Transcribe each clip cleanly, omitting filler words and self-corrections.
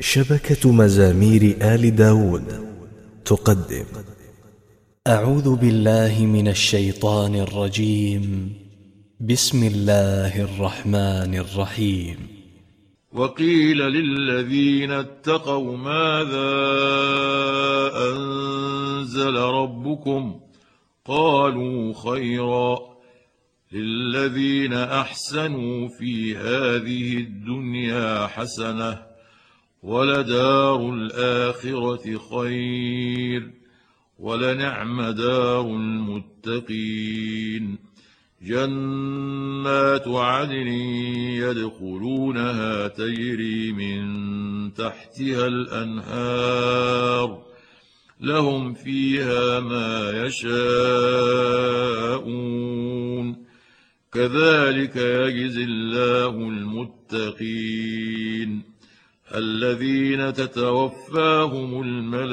شبكة مزامير آل داود تقدم. أعوذ بالله من الشيطان الرجيم. بسم الله الرحمن الرحيم. وقيل للذين اتقوا ماذا أنزل ربكم قالوا خيرا للذين أحسنوا في هذه الدنيا حسنة ولدار الآخرة خير ولنعم دار المتقين. جنات عدن يدخلونها تجري من تحتها الأنهار لهم فيها ما يشاءون كذلك يجزي الله المتقين. الذين تتوفاهم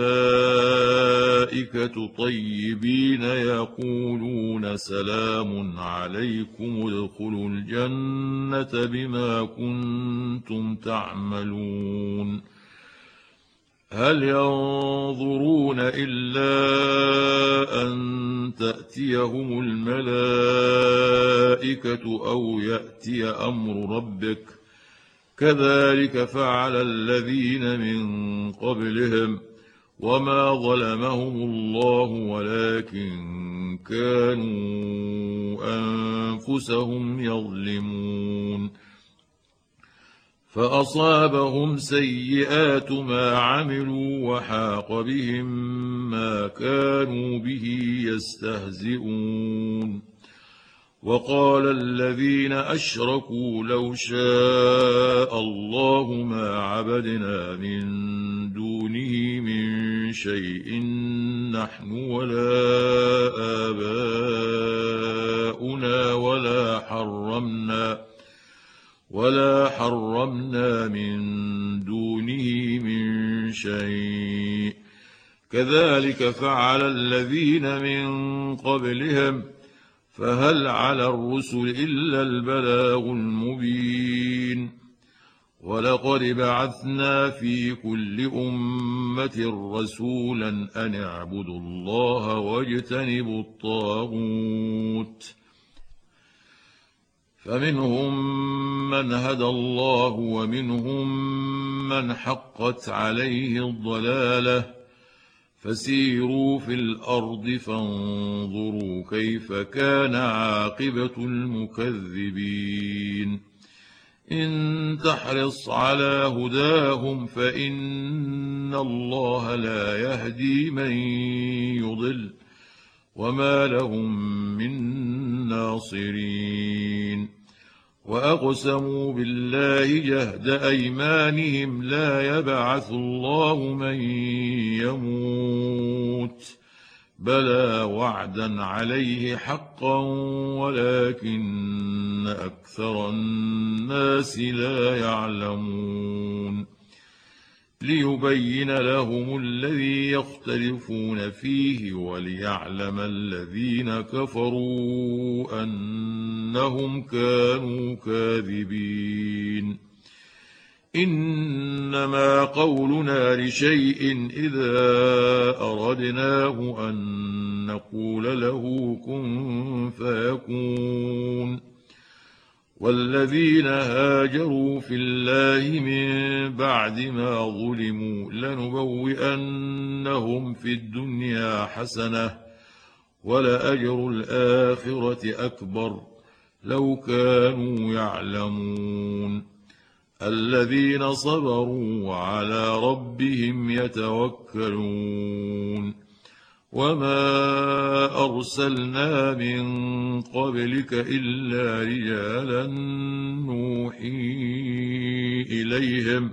الملائكة طيبين يقولون سلام عليكم ادخلوا الجنة بما كنتم تعملون. هل ينظرون إلا أن تأتيهم الملائكة أو يأتي أمر ربك كذلك فعل الذين من قبلهم وما ظلمهم الله ولكن كانوا أنفسهم يظلمون. فأصابهم سيئات ما عملوا وحاق بهم ما كانوا به يستهزئون. وقال الذين أشركوا لو شاء الله ما عبدنا من دونه من شيء نحن ولا آباؤنا ولا حرمنا من دونه من شيء كذلك فعل الذين من قبلهم فهل على الرسل إلا البلاغ المبين. ولقد بعثنا في كل أمة رسولا أن اعبدوا الله واجتنبوا الطاغوت فمنهم من هدى الله ومنهم من حقت عليه الضلالة. فسيروا في الأرض فانظروا كيف كان عاقبة المكذبين. إن تحرص على هداهم فإن الله لا يهدي من يضل وما لهم من ناصرين. وأقسموا بالله جهد أيمانهم لا يبعث الله من يموت بلى وعدا عليه حقا ولكن أكثر الناس لا يعلمون. ليبين لهم الذي يختلفون فيه وليعلم الذين كفروا أنهم كانوا كاذبين. إنما قولنا لشيء إذا أردناه أن نقول له كن فيكون. والذين هاجروا في الله من بعد ما ظلموا لنبوئنهم في الدنيا حسنة ولأجر الآخرة أكبر لو كانوا يعلمون. الذين صبروا وعلى ربهم يتوكلون. وما أرسلنا من قبلك إلا رجالا نوحي إليهم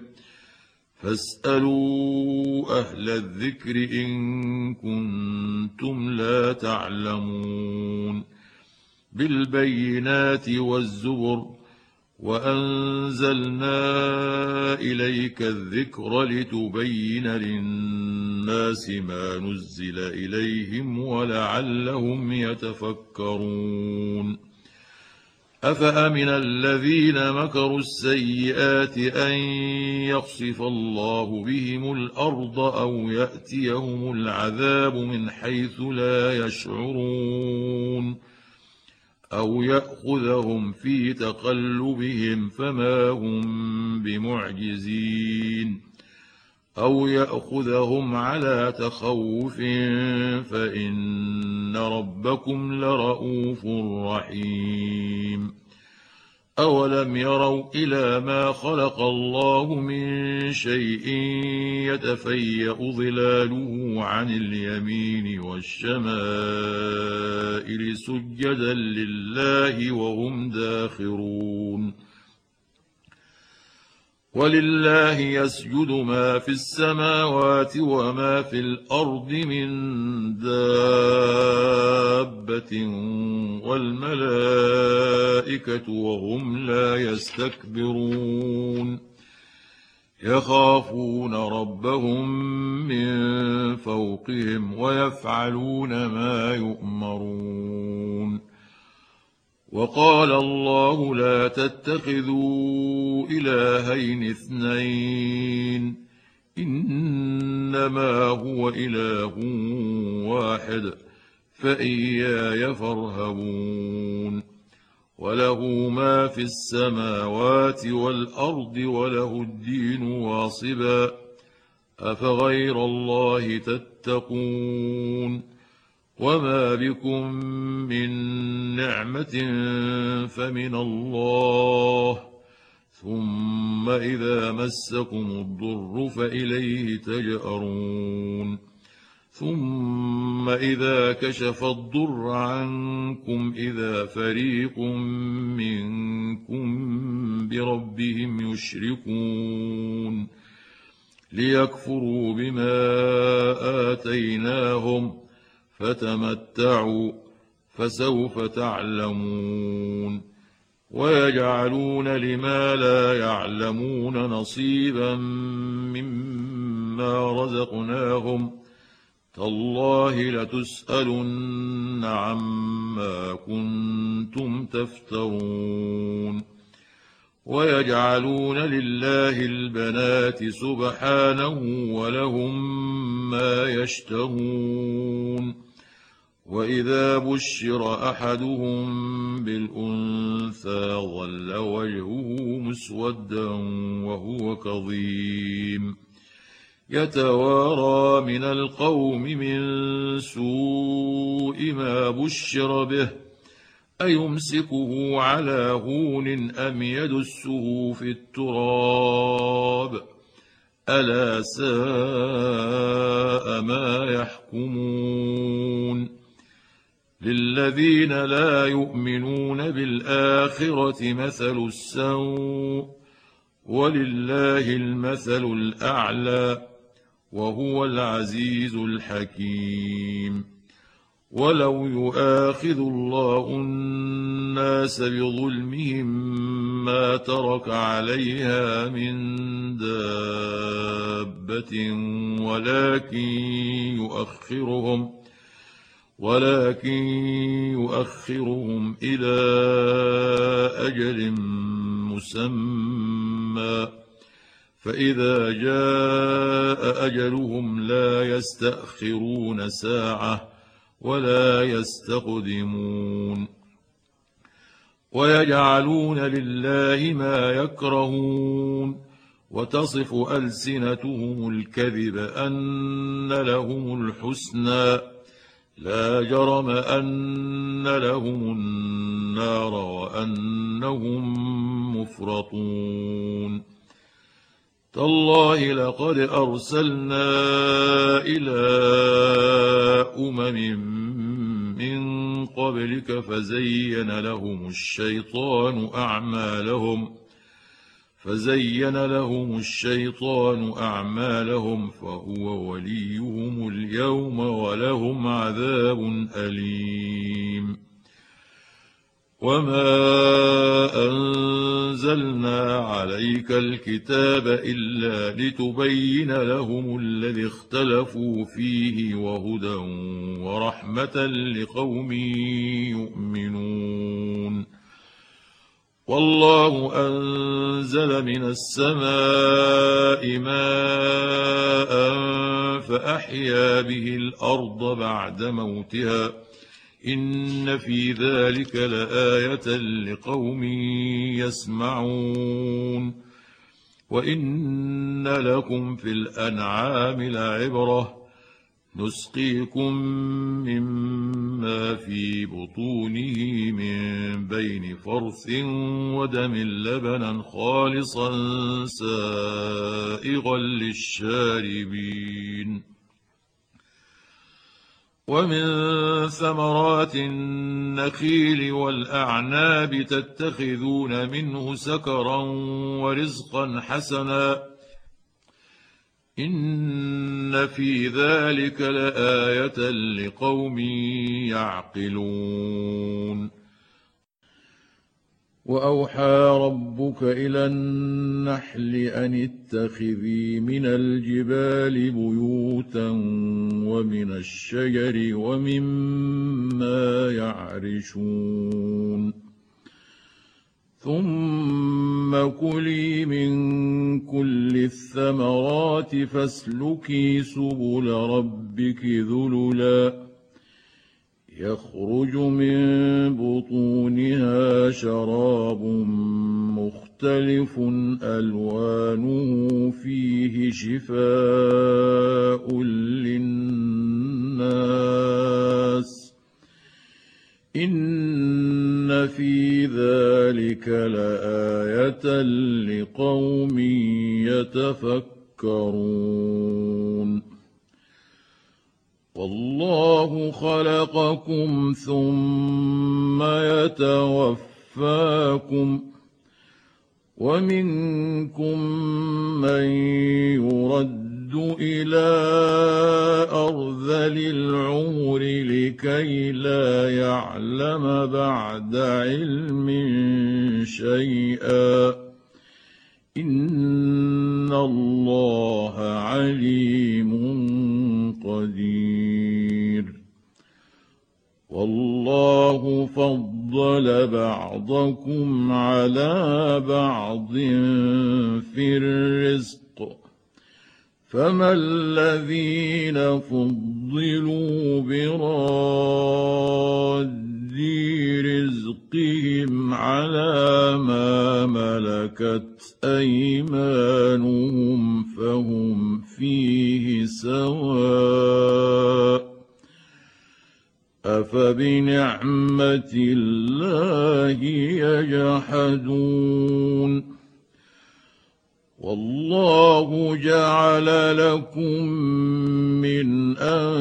فاسألوا أهل الذكر إن كنتم لا تعلمون. بالبينات والزبر وأنزلنا إليك الذكر لتبين للناس ما نزل إليهم ولعلهم يتفكرون. أفأمن الذين مكروا السيئات أن يخسف الله بهم الأرض أو يأتيهم العذاب من حيث لا يشعرون أو يأخذهم في تقلبهم فما هم بمعجزين أو يأخذهم على تخوف فإن ربكم لرءوف رحيم أولم يروا إلى ما خلق الله من شيء يتفيأ ظلاله عن اليمين والشمائل سجدا لله وهم داخرون ولله يسجد ما في السماوات وما في الأرض من دابة والملائكة وهم لا يستكبرون يخافون ربهم من فوقهم ويفعلون ما يؤمرون وقال الله لا تتخذوا إلهين اثنين إنما هو إله واحد فإياي فارهبون وله ما في السماوات والأرض وله الدين واصبا أفغير الله تتقون وما بكم من نعمة فمن الله ثم إذا مسكم الضر فإليه تجأرون ثم إذا كشف الضر عنكم إذا فريق منكم بربهم يشركون ليكفروا بما آتيناهم فتمتعوا فسوف تعلمون ويجعلون لما لا يعلمون نصيبا مما رزقناهم تالله لتسألن عما كنتم تفترون ويجعلون لله البنات سبحانه ولهم ما يشتهون وإذا بشر أحدهم بالأنثى ظل وجهه مسودا وهو كظيم يتوارى من القوم من سوء ما بشر به أيمسكه على هون أم يدسه في التراب ألا ساء ما يحكمون للذين لا يؤمنون بالآخرة مثل السوء ولله المثل الأعلى وهو العزيز الحكيم ولو يؤاخذ الله الناس بظلمهم ما ترك عليها من دابة ولكن يؤخرهم إلى أجل مسمى فإذا جاء أجلهم لا يستأخرون ساعة ولا يستقدمون ويجعلون لله ما يكرهون وتصف ألسنتهم الكذب أن لهم الحسنى لا جرم أن لهم النار وأنهم مفرطون تالله لقد أرسلنا إلى أمم من قبلك فزين لهم الشيطان أعمالهم فهو وليهم اليوم ولهم عذاب أليم وما أنزلنا عليك الكتاب إلا لتبين لهم الذي اختلفوا فيه وهدى ورحمة لقوم يؤمنون والله أنزل من السماء ماء فأحيا به الأرض بعد موتها إن في ذلك لآية لقوم يسمعون وإن لكم في الأنعام لعبرة نسقيكم مما في بطونه من بين فرث ودم لبنا خالصا سائغا للشاربين ومن ثمرات النخيل والأعناب تتخذون منه سكرا ورزقا حسنا إن في ذلك لآية لقوم يعقلون وأوحى ربك إلى النحل أن اتخذي من الجبال بيوتا ومن الشجر ومما يعرشون ثم كلي من كل الثمرات فاسلكي سبل ربك ذللا يخرج من بطونها شراب مختلف ألوانه فيه شفاء للناس إن في ذلك لآية لقوم يتفكرون والله خلقكم ثم يتوفاكم ومنكم من يرد إلى أرذل العمر لكي لا يعلم بعد علم شيئا إن الله عليم قدير والله فضل بعضكم على بعض في الرزق فما الذين فضلوا براد رزقهم على ما ملكت أيمانهم فهم فيه سواء أفبنعمة الله يجحدون والله جعل لكم من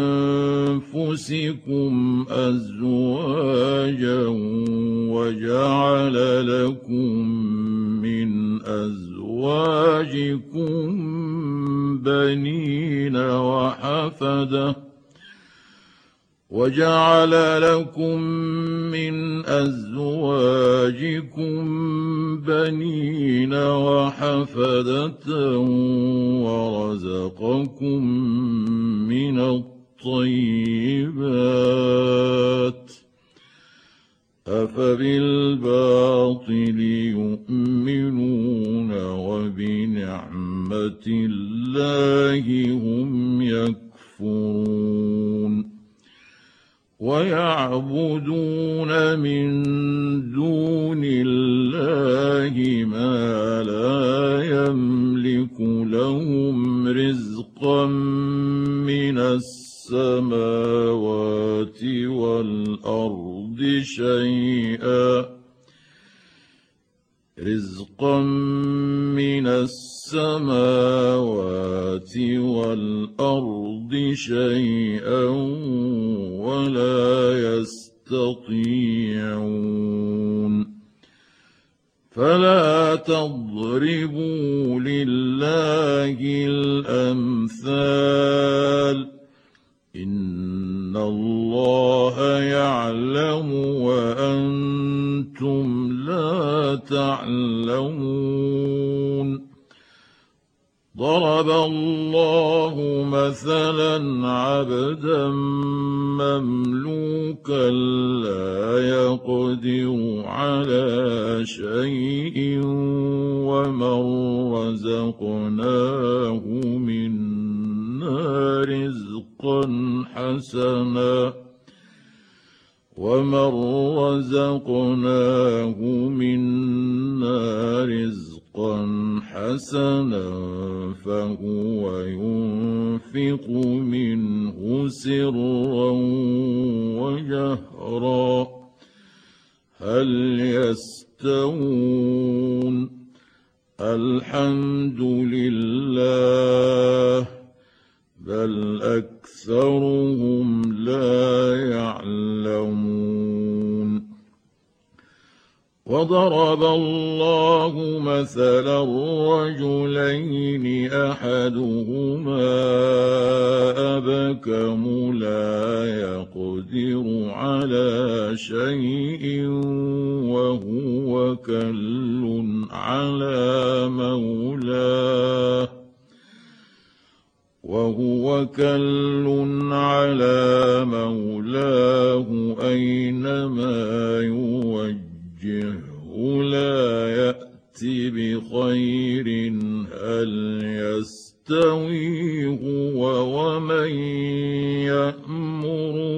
أنفسكم أزواجا وجعل لكم من أزواجكم بنين وحفدة وجعل لكم من أزواجكم بنين وحفدة ورزقكم من الطيبات أفبالباطل يؤمنون وبنعمة الله هم يكفرون ويعبدون من دون الله ما لا يملك لهم رزقا من السماوات والأرض شيئا رزقا من السماوات والأرض شيئا ولا يستطيعون فلا تضربوا لله الأمثال إن الله يعلم وأنتم لا تعلمون ضرب الله الله مثلا عبدا مملوكا لا يقدر على شيء ومن رزقناه منا رزقا حسنا فهو ينفق منه سرا وجهرا هل يستوون الحمد لله بل أكثرهم لا يعلمون وضرب الله مثلا رجلين أحدهما أبكم لا يقدر على شيء وهو كل على مولاه أينما يوجهه لا يأتي بخير هل يستوي هو ومن يأمر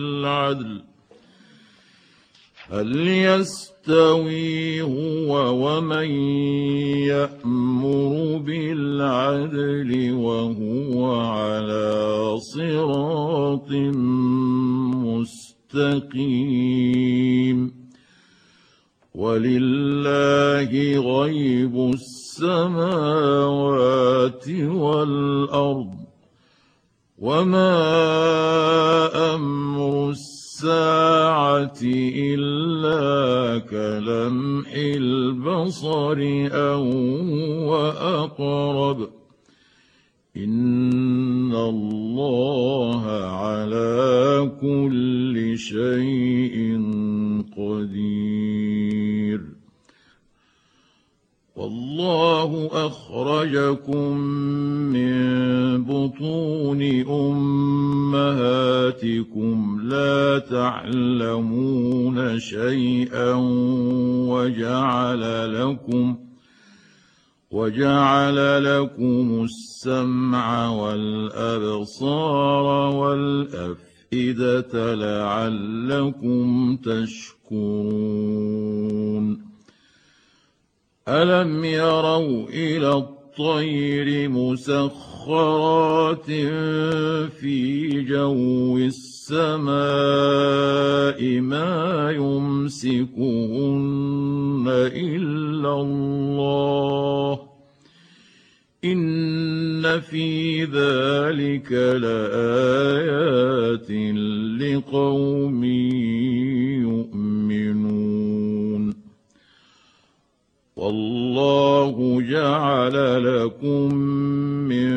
بالعدل وهو على صراط مستقيم ولله غيب السماوات والأرض وما أمر الساعة إلا كلمح البصر أو وأقرب إن الله على كل شيء قدير والله أخرجكم من بطون أمهاتكم لا تعلمون شيئا وجعل لكم السمع والأبصار والأفئدة لعلكم تشكرون ألم يروا إلى الطير مسخرات في جو السماء ما يمسكهن إلا الله إن في ذلك لآيات لقوم يؤمنون والله جعل لكم من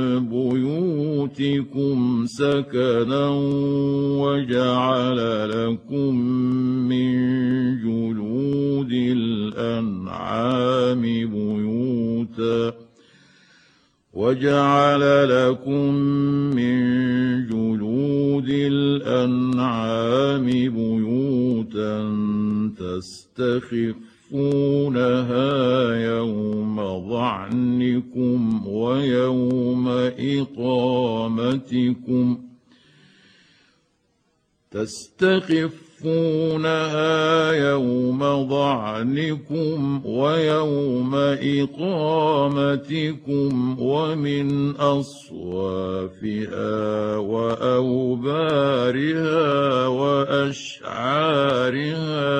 بيوتكم سكنا وجعل لكم من جلود الأنعام بيوتا تستخفونها يوم ظعنكم ويوم إقامتكم ومن أصوافها وأوبارها وأشعارها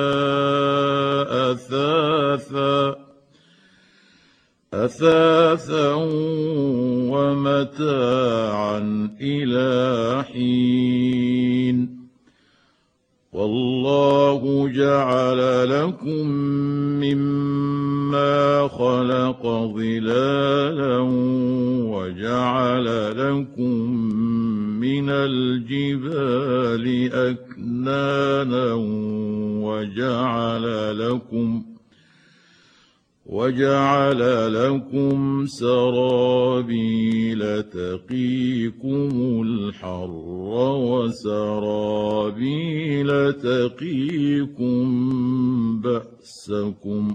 أثاثا ومتاعا إلى حين والله جعل لكم مما خلق ظلالا وجعل لكم من الجبال أكنانا وجعل لكم سرابيل تقيكم الحر وسرابيل تقيكم بأسكم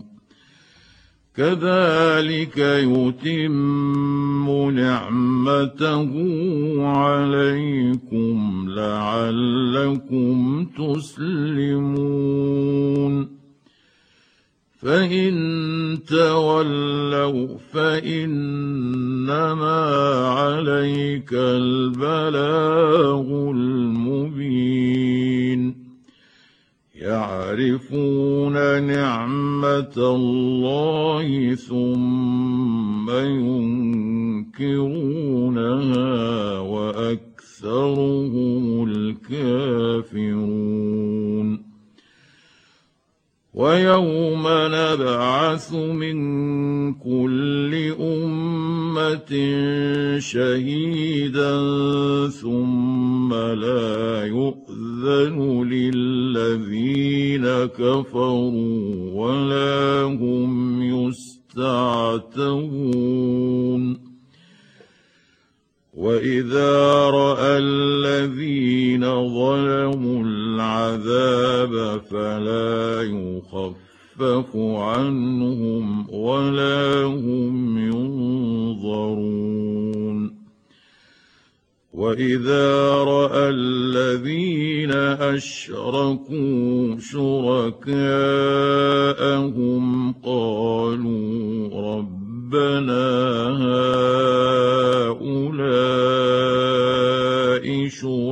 كذلك يتم نعمته عليكم لعلكم تسلمون فإن تولوا فإنما عليك البلاغ المبين يعرفون نعمة الله ثم ينكرونها وأكثرهم الكافرون ويوم نبعث من كل أمة شهيدا ثم لا يؤذن للذين كفروا ولا هم يستعتبون وإذا رأى الذين ظلموا العذاب فلا يخفف عنهم ولا هم ينظرون وإذا رأى الذين أشركوا شركاءهم قالوا ربنا هؤلاء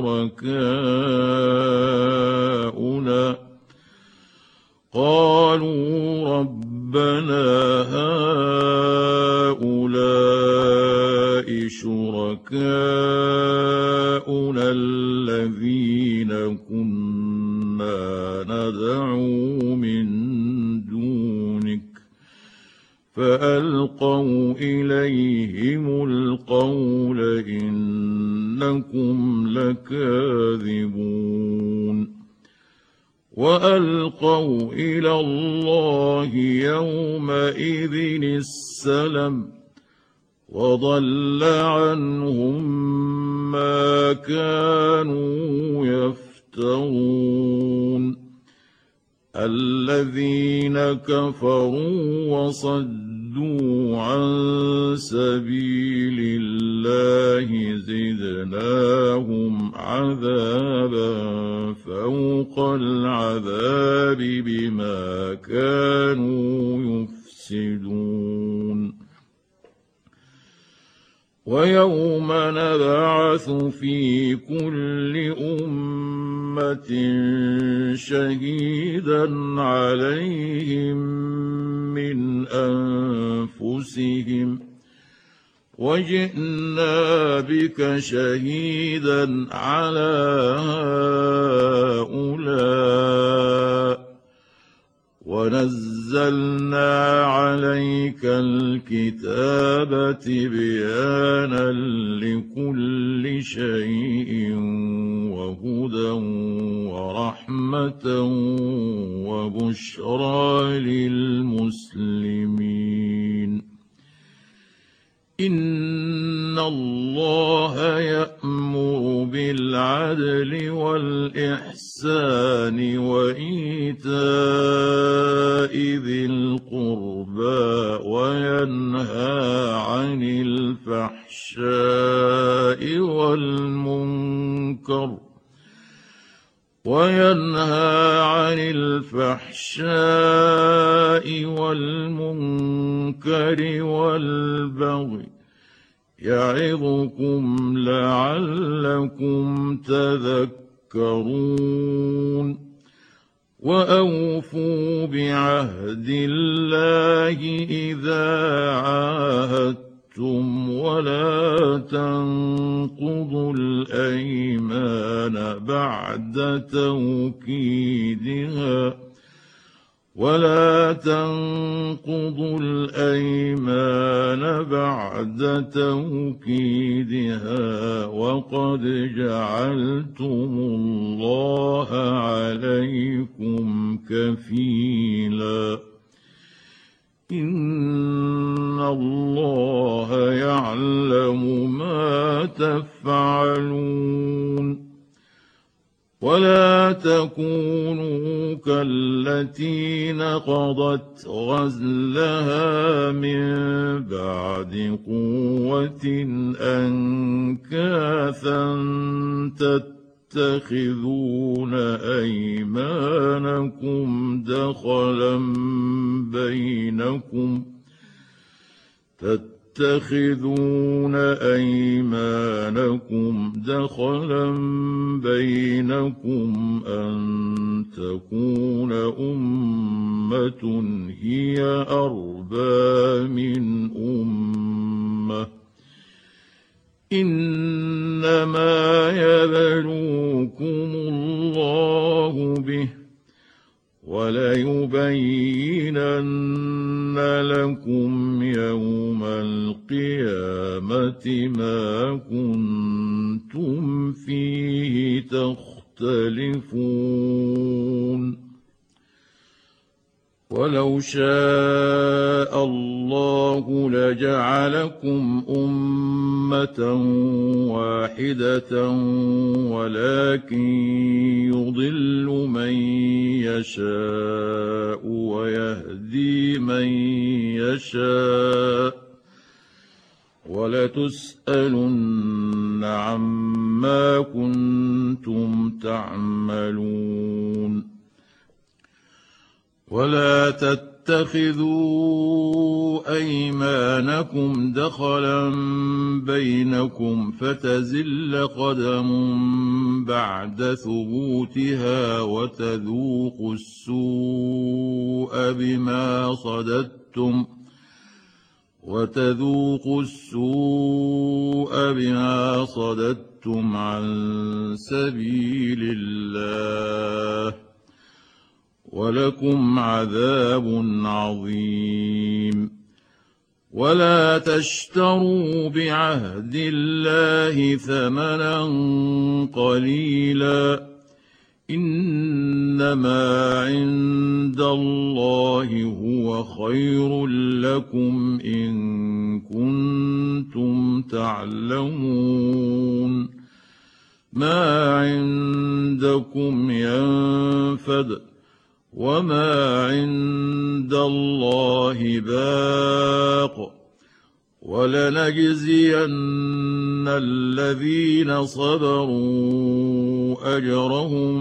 شركاؤنا الذين كنا ندعو من دونك فألقوا إليهم القول إنكم لكاذبون وألقوا إلى الله يومئذ السلم وضل عنهم ما كانوا يفترون الذين كفروا وصدوا عن سبيل الله زدناهم عذابا فوق العذاب بما كانوا يفسدون ويوم نبعث في كل أمة شهيدا عليهم من أنفسهم وجئنا بك شهيدا على هؤلاء ونزلنا عليك الكتاب تبيانا لكل شيء وهدى ورحمة وبشرى للمسلمين إن الله يأمر بالعدل والإحسان وإيتاء ذي القربى وينهى عن الفحشاء والمنكر والبغي يعظكم لعلكم تذكرون وأوفوا بعهد الله إذا عاهدتم ولا تنقضوا الأيمان بعد توكيدها وقد جعلتم الله عليكم كفيلا إن الله يعلم ما تفعلون ولا تكونوا كالتي نقضت غزلها من بعد قوة أنكاثا تتخذون أيمانكم دخلا بينكم أن تكون أمة هي أربى من أمة إنما يبلوكم الله به وليبينن لكم يوم القيامة ما كنتم فيه تختلفون ولو شاء الله لجعلكم أمة واحدة ولكن يضل من يشاء ويهدي من يشاء ولتسألن عما كنتم تعملون ولا تتخذوا أيمانكم دخلا بينكم فتزل قدم بعد ثبوتها وتذوقوا السوء بما صددتم عن سبيل الله ولكم عذاب عظيم ولا تشتروا بعهد الله ثمنا قليلا إنما عند الله هو خير لكم إن كنتم تعلمون ما عندكم ينفد وما عند الله باق ولنجزين الذين صبروا أجرهم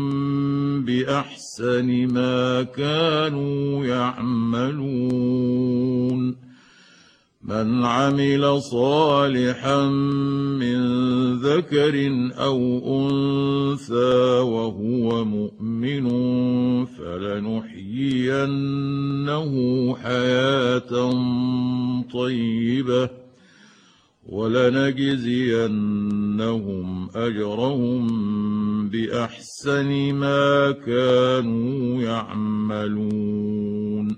بأحسن ما كانوا يعملون من عمل صالحا من ذكر أو أنثى وهو مؤمن فلنحيينه حياة طيبة ولنجزينهم أجرهم بأحسن ما كانوا يعملون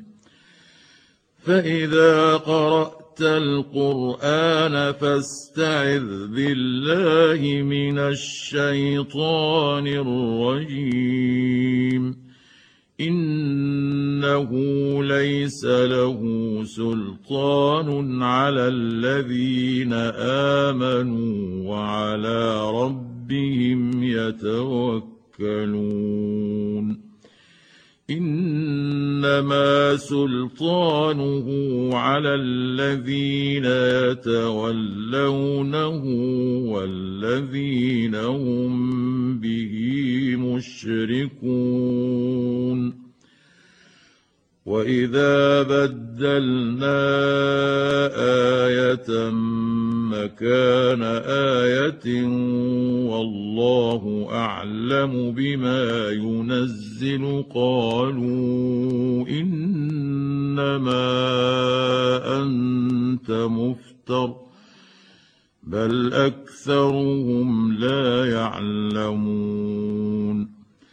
فإذا قرأت القرآن فاستعذ بالله من الشيطان الرجيم إنه ليس له سلطان على الذين آمنوا وعلى ربهم يتوكلون إنما سلطانه على الذين يتولونه والذين هم به مشركون وإذا بدلنا آية مكان آية والله أعلم بما ينزل قالوا إنما أنت مفتر بل أكثرهم لا يعلمون